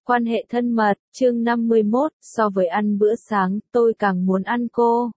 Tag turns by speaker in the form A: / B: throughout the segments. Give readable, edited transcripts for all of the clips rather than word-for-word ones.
A: Quan hệ thân mật, chương 51, so với ăn bữa sáng, tôi càng muốn ăn cô.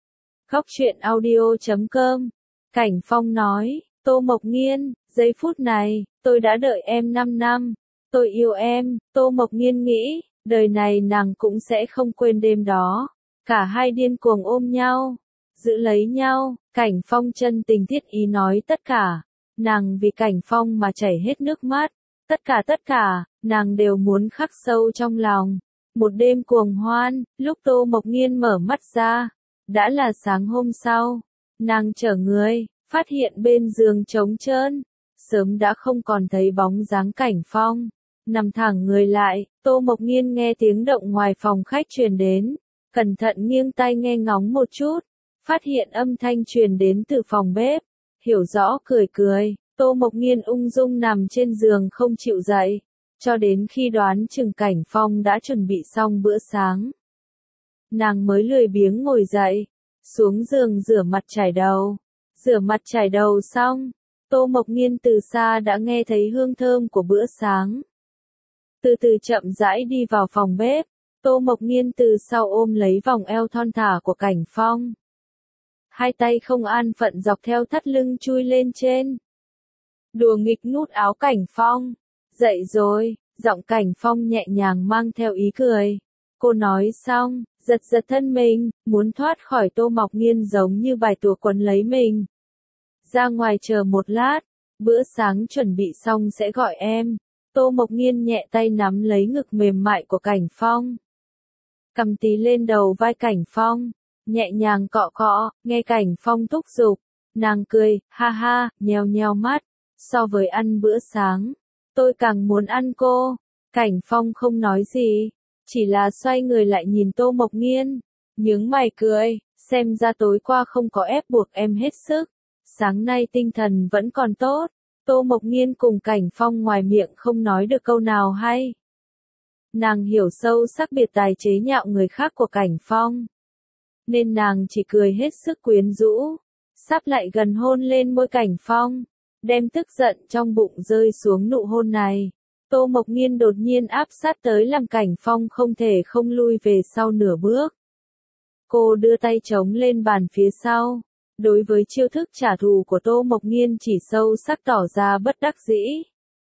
A: Góc truyện audio.com. Cảnh Phong nói, Tô Mộc Nghiên, giây phút này, tôi đã đợi em 5 năm. Tôi yêu em, Tô Mộc Nghiên nghĩ, đời này nàng cũng sẽ không quên đêm đó. Cả hai điên cuồng ôm nhau, giữ lấy nhau, Cảnh Phong chân tình thiết ý nói tất cả. Nàng vì Cảnh Phong mà chảy hết nước mắt. Tất cả, nàng đều muốn khắc sâu trong lòng. Một đêm cuồng hoan, lúc Tô Mộc Nghiên mở mắt ra, đã là sáng hôm sau. Nàng chở người, phát hiện bên giường trống trơn, sớm đã không còn thấy bóng dáng Cảnh Phong. Nằm thẳng người lại, Tô Mộc Nghiên nghe tiếng động ngoài phòng khách truyền đến, cẩn thận nghiêng tai nghe ngóng một chút, phát hiện âm thanh truyền đến từ phòng bếp, hiểu rõ cười cười. Tô Mộc Nghiên ung dung nằm trên giường không chịu dậy, cho đến khi đoán chừng Cảnh Phong đã chuẩn bị xong bữa sáng. Nàng mới lười biếng ngồi dậy, xuống giường rửa mặt chải đầu. Rửa mặt chải đầu xong, Tô Mộc Nghiên từ xa đã nghe thấy hương thơm của bữa sáng. Từ từ chậm rãi đi vào phòng bếp, Tô Mộc Nghiên từ sau ôm lấy vòng eo thon thả của Cảnh Phong. Hai tay không an phận dọc theo thắt lưng chui lên trên. Đùa nghịch nút áo Cảnh Phong. Dậy rồi, giọng Cảnh Phong nhẹ nhàng mang theo ý cười. Cô nói xong, giật giật thân mình, muốn thoát khỏi Tô Mộc Nghiên giống như bài tùa quấn lấy mình. Ra ngoài chờ một lát, bữa sáng chuẩn bị xong sẽ gọi em. Tô Mộc Nghiên nhẹ tay nắm lấy ngực mềm mại của Cảnh Phong. Cầm tí lên đầu vai Cảnh Phong, nhẹ nhàng cọ cọ, nghe Cảnh Phong thúc giục. Nàng cười, ha ha, nheo nheo mắt. So với ăn bữa sáng, tôi càng muốn ăn cô. Cảnh Phong không nói gì, chỉ là xoay người lại nhìn Tô Mộc Nghiên, nhướng mày cười, xem ra tối qua không có ép buộc em hết sức. Sáng nay tinh thần vẫn còn tốt. Tô Mộc Nghiên cùng Cảnh Phong ngoài miệng không nói được câu nào hay. Nàng hiểu sâu sắc biệt tài chế nhạo người khác của Cảnh Phong, nên nàng chỉ cười hết sức quyến rũ, sắp lại gần hôn lên môi Cảnh Phong, đem tức giận trong bụng rơi xuống nụ hôn này. Tô Mộc Nghiên đột nhiên áp sát tới làm Cảnh Phong không thể không lui về sau nửa bước. Cô đưa tay chống lên bàn phía sau. Đối với chiêu thức trả thù của Tô Mộc Nghiên chỉ sâu sắc tỏ ra bất đắc dĩ.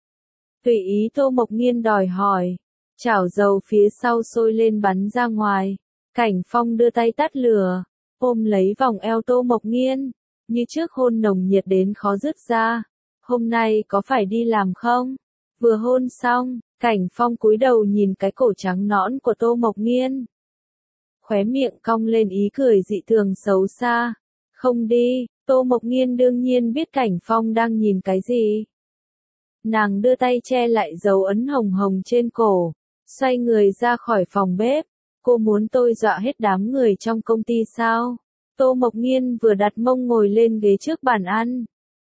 A: Tùy ý Tô Mộc Nghiên đòi hỏi. Chảo dầu phía sau sôi lên bắn ra ngoài. Cảnh Phong đưa tay tắt lửa, ôm lấy vòng eo Tô Mộc Nghiên. Như trước hôn nồng nhiệt đến khó dứt ra. Hôm nay có phải đi làm không? Vừa hôn xong, Cảnh Phong cúi đầu nhìn cái cổ trắng nõn của Tô Mộc Nghiên. Khóe miệng cong lên ý cười dị thường xấu xa. Không đi, Tô Mộc Nghiên đương nhiên biết Cảnh Phong đang nhìn cái gì. Nàng đưa tay che lại dấu ấn hồng hồng trên cổ, xoay người ra khỏi phòng bếp. Cô muốn tôi dọa hết đám người trong công ty sao? Tô Mộc Nghiên vừa đặt mông ngồi lên ghế trước bàn ăn.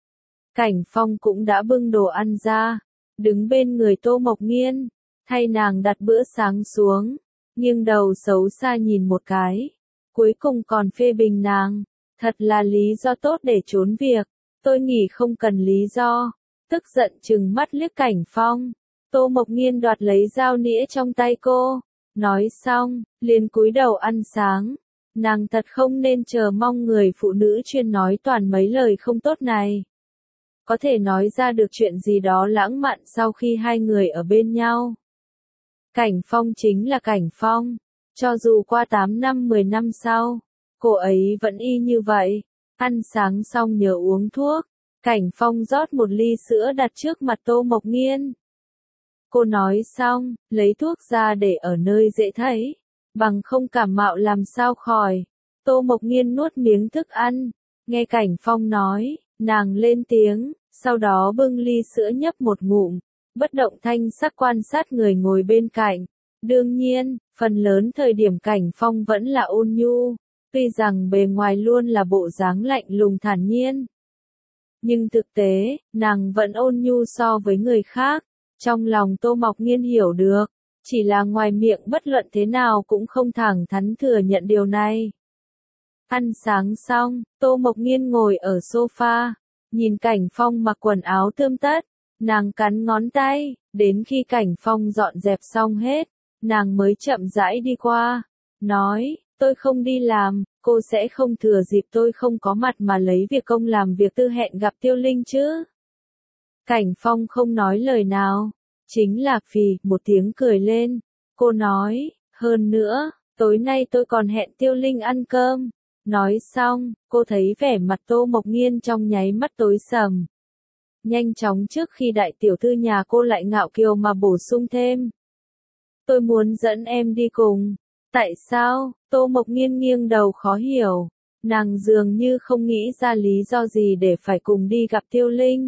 A: Cảnh Phong cũng đã bưng đồ ăn ra, đứng bên người Tô Mộc Nghiên, thay nàng đặt bữa sáng xuống, nghiêng đầu xấu xa nhìn một cái, cuối cùng còn phê bình nàng, thật là lý do tốt để trốn việc, tôi nghĩ không cần lý do. Tức giận trừng mắt liếc Cảnh Phong, Tô Mộc Nghiên đoạt lấy dao nĩa trong tay cô, nói xong, liền cúi đầu ăn sáng. Nàng thật không nên chờ mong người phụ nữ chuyên nói toàn mấy lời không tốt này. Có thể nói ra được chuyện gì đó lãng mạn sau khi hai người ở bên nhau. Cảnh Phong chính là Cảnh Phong. Cho dù qua 8 năm 10 năm sau, cô ấy vẫn y như vậy. Ăn sáng xong nhớ uống thuốc. Cảnh Phong rót một ly sữa đặt trước mặt Tô Mộc Nghiên. Cô nói xong, lấy thuốc ra để ở nơi dễ thấy. Bằng không cảm mạo làm sao khỏi. Tô Mộc Nghiên nuốt miếng thức ăn. Nghe Cảnh Phong nói, nàng lên tiếng, sau đó bưng ly sữa nhấp một ngụm, bất động thanh sắc quan sát người ngồi bên cạnh. Đương nhiên, phần lớn thời điểm Cảnh Phong vẫn là ôn nhu, tuy rằng bề ngoài luôn là bộ dáng lạnh lùng thản nhiên. Nhưng thực tế, nàng vẫn ôn nhu so với người khác. Trong lòng Tô Mộc Nghiên hiểu được, chỉ là ngoài miệng bất luận thế nào cũng không thẳng thắn thừa nhận điều này. Ăn sáng xong, Tô Mộc Nghiên ngồi ở sofa, nhìn Cảnh Phong mặc quần áo tươm tất, Nàng cắn ngón tay, đến khi Cảnh Phong dọn dẹp xong hết, nàng mới chậm rãi đi qua, nói, tôi không đi làm, cô sẽ không thừa dịp tôi không có mặt mà lấy việc công làm việc tư hẹn gặp Tiêu Linh chứ. Cảnh Phong không nói lời nào, chính là phì một tiếng cười lên, cô nói, hơn nữa, tối nay tôi còn hẹn Tiêu Linh ăn cơm. Nói xong, cô thấy vẻ mặt Tô Mộc Nghiên trong nháy mắt tối sầm. Nhanh chóng trước khi đại tiểu thư nhà cô lại ngạo kiều mà bổ sung thêm. Tôi muốn dẫn em đi cùng. Tại sao? Tô Mộc Nghiên nghiêng đầu khó hiểu. Nàng dường như không nghĩ ra lý do gì để phải cùng đi gặp Tiêu Linh.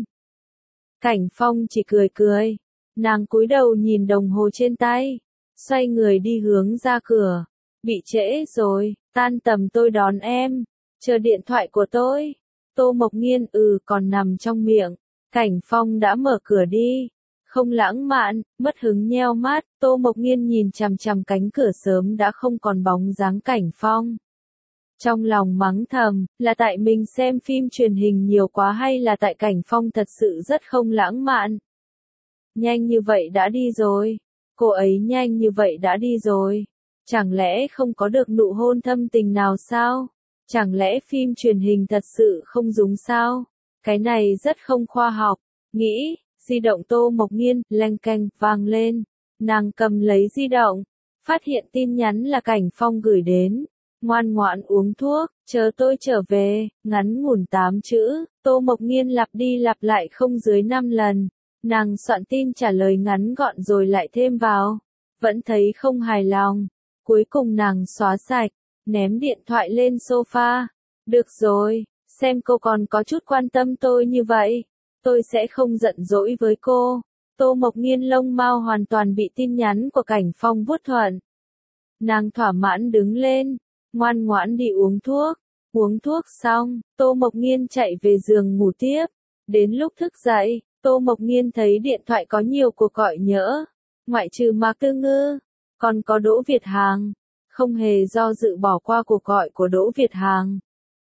A: Cảnh Phong chỉ cười cười. Nàng cúi đầu nhìn đồng hồ trên tay. Xoay người đi hướng ra cửa. Bị trễ rồi, tan tầm tôi đón em. Chờ điện thoại của tôi. Tô Mộc Nghiên còn nằm trong miệng. Cảnh Phong đã mở cửa đi. Không lãng mạn, mất hứng nheo mắt, Tô Mộc Nghiên nhìn chằm chằm cánh cửa sớm đã không còn bóng dáng Cảnh Phong. Trong lòng mắng thầm, là tại mình xem phim truyền hình nhiều quá hay là tại Cảnh Phong thật sự rất không lãng mạn. Nhanh như vậy đã đi rồi. Cô ấy nhanh như vậy đã đi rồi. Chẳng lẽ không có được nụ hôn thâm tình nào sao? Chẳng lẽ phim truyền hình thật sự không dùng sao? Cái này rất không khoa học. Nghĩ, di động Tô Mộc Nghiên, leng keng, vang lên. Nàng cầm lấy di động. Phát hiện tin nhắn là Cảnh Phong gửi đến. Ngoan ngoãn uống thuốc, chờ tôi trở về, ngắn ngủn 8 chữ. Tô Mộc Nghiên lặp đi lặp lại không dưới 5 lần. Nàng soạn tin trả lời ngắn gọn rồi lại thêm vào. Vẫn thấy không hài lòng. Cuối cùng nàng xóa sạch, ném điện thoại lên sofa. Được rồi, xem cô còn có chút quan tâm tôi như vậy. Tôi sẽ không giận dỗi với cô. Tô Mộc Nghiên lông mao hoàn toàn bị tin nhắn của Cảnh Phong vuốt thuận. Nàng thỏa mãn đứng lên, ngoan ngoãn đi uống thuốc. Uống thuốc xong, Tô Mộc Nghiên chạy về giường ngủ tiếp. Đến lúc thức dậy, Tô Mộc Nghiên thấy điện thoại có nhiều cuộc gọi nhỡ. Ngoại trừ Mạc Tư Ngư, còn có Đỗ Việt Hàng. Không hề do dự bỏ qua cuộc gọi của Đỗ Việt Hàng.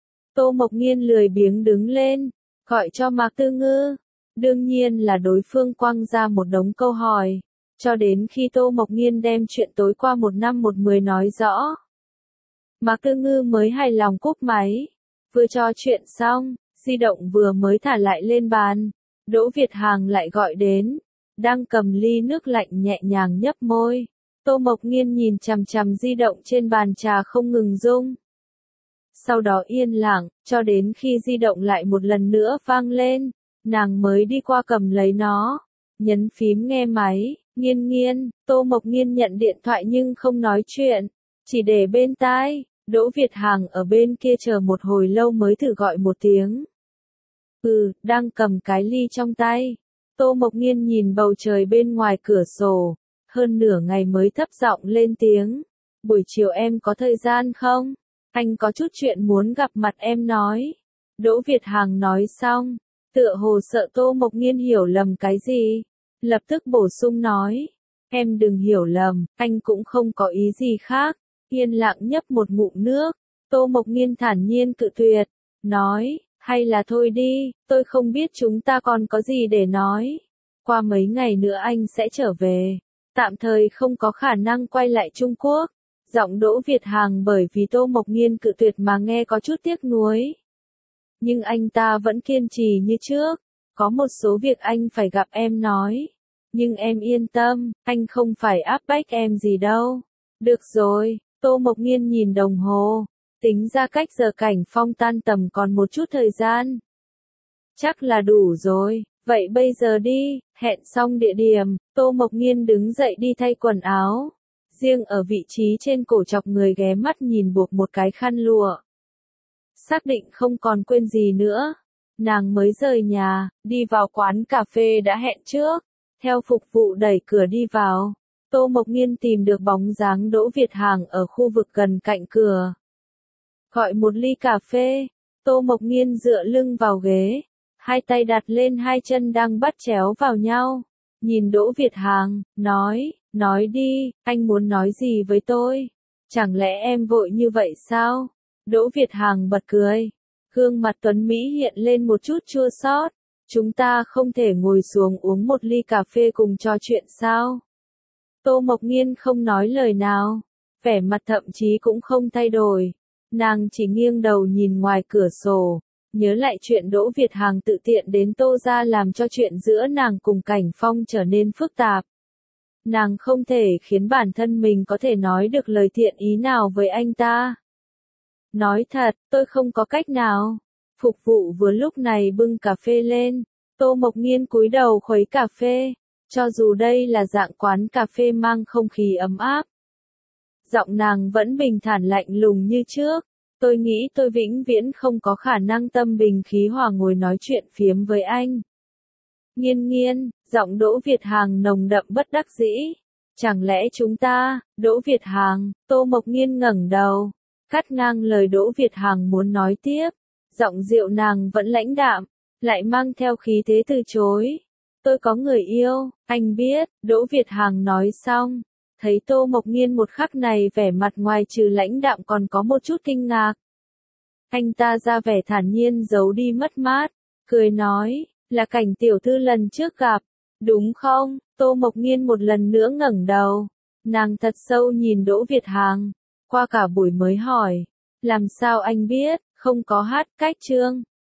A: Tô Mộc Nghiên lười biếng đứng lên, gọi cho Mạc Tư Ngư. Đương nhiên là đối phương quăng ra một đống câu hỏi, cho đến khi Tô Mộc Nghiên đem chuyện tối qua 1 năm 1 10 nói rõ. Mạc Tư Ngư mới hài lòng cúp máy. Vừa trò chuyện xong, di động vừa mới thả lại lên bàn. Đỗ Việt Hàng lại gọi đến. Đang cầm ly nước lạnh nhẹ nhàng nhấp môi. Tô Mộc Nghiên nhìn chằm chằm di động trên bàn trà không ngừng rung. Sau đó yên lặng, cho đến khi di động lại một lần nữa vang lên, nàng mới đi qua cầm lấy nó, nhấn phím nghe máy. Nghiên Nghiên. Tô Mộc Nghiên nhận điện thoại nhưng không nói chuyện, chỉ để bên tai. Đỗ Việt Hàng ở bên kia chờ một hồi lâu mới thử gọi một tiếng. Đang cầm cái ly trong tay. Tô Mộc Nghiên nhìn bầu trời bên ngoài cửa sổ, hơn nửa ngày mới thấp giọng lên tiếng. Buổi chiều em có thời gian không? Anh có chút chuyện muốn gặp mặt em nói. Đỗ Việt Hàng nói xong, tựa hồ sợ Tô Mộc Nghiên hiểu lầm cái gì. Lập tức bổ sung nói. Em đừng hiểu lầm, anh cũng không có ý gì khác. Yên lặng nhấp một ngụm nước. Tô Mộc Nghiên thản nhiên cự tuyệt. Nói, hay là thôi đi, tôi không biết chúng ta còn có gì để nói. Qua mấy ngày nữa anh sẽ trở về. Tạm thời không có khả năng quay lại Trung Quốc. Giọng Đỗ Việt Hàng bởi vì Tô Mộc Nghiên cự tuyệt mà nghe có chút tiếc nuối. Nhưng anh ta vẫn kiên trì như trước. Có một số việc anh phải gặp em nói. Nhưng em yên tâm, anh không phải áp bách em gì đâu. Được rồi, Tô Mộc Nghiên nhìn đồng hồ. Tính ra cách giờ Cảnh Phong tan tầm còn một chút thời gian. Chắc là đủ rồi, vậy bây giờ đi. Hẹn xong địa điểm, Tô Mộc Nghiên đứng dậy đi thay quần áo. Riêng ở vị trí trên cổ chọc người ghé mắt nhìn buộc một cái khăn lụa. Xác định không còn quên gì nữa. Nàng mới rời nhà, đi vào quán cà phê đã hẹn trước. Theo phục vụ đẩy cửa đi vào. Tô Mộc Nghiên tìm được bóng dáng Đỗ Việt Hàng ở khu vực gần cạnh cửa. Gọi một ly cà phê. Tô Mộc Nghiên dựa lưng vào ghế. Hai tay đặt lên hai chân đang bắt chéo vào nhau. Nhìn Đỗ Việt Hàng, nói đi, anh muốn nói gì với tôi? Chẳng lẽ em vội như vậy sao? Đỗ Việt Hàng bật cười. Gương mặt tuấn Mỹ hiện lên một chút chua xót. Chúng ta không thể ngồi xuống uống một ly cà phê cùng trò chuyện sao? Tô Mộc Nghiên không nói lời nào, vẻ mặt thậm chí cũng không thay đổi. Nàng chỉ nghiêng đầu nhìn ngoài cửa sổ, nhớ lại chuyện Đỗ Việt Hằng tự tiện đến Tô gia làm cho chuyện giữa nàng cùng Cảnh Phong trở nên phức tạp. Nàng không thể khiến bản thân mình có thể nói được lời thiện ý nào với anh ta. Nói thật, tôi không có cách nào. Phục vụ vừa lúc này bưng cà phê lên, Tô Mộc Nghiên cúi đầu khuấy cà phê, cho dù đây là dạng quán cà phê mang không khí ấm áp. Giọng nàng vẫn bình thản lạnh lùng như trước, tôi nghĩ tôi vĩnh viễn không có khả năng tâm bình khí hòa ngồi nói chuyện phiếm với anh. Nghiên nghiên, giọng Đỗ Việt Hằng nồng đậm bất đắc dĩ. Chẳng lẽ chúng ta, Đỗ Việt Hằng, Tô Mộc Nghiên ngẩng đầu, cắt ngang lời Đỗ Việt Hằng muốn nói tiếp. Giọng dịu nàng vẫn lãnh đạm, lại mang theo khí thế từ chối. Tôi có người yêu, anh biết, Đỗ Việt Hằng nói xong. Thấy Tô Mộc Nghiên một khắc này vẻ mặt ngoài trừ lãnh đạm còn có một chút kinh ngạc. Anh ta ra vẻ thản nhiên giấu đi mất mát, cười nói, là Cảnh tiểu thư lần trước gặp, đúng không? Tô Mộc Nghiên một lần nữa ngẩng đầu, nàng thật sâu nhìn Đỗ Việt Hằng, qua cả buổi mới hỏi, làm sao anh biết, không có hát cách chương.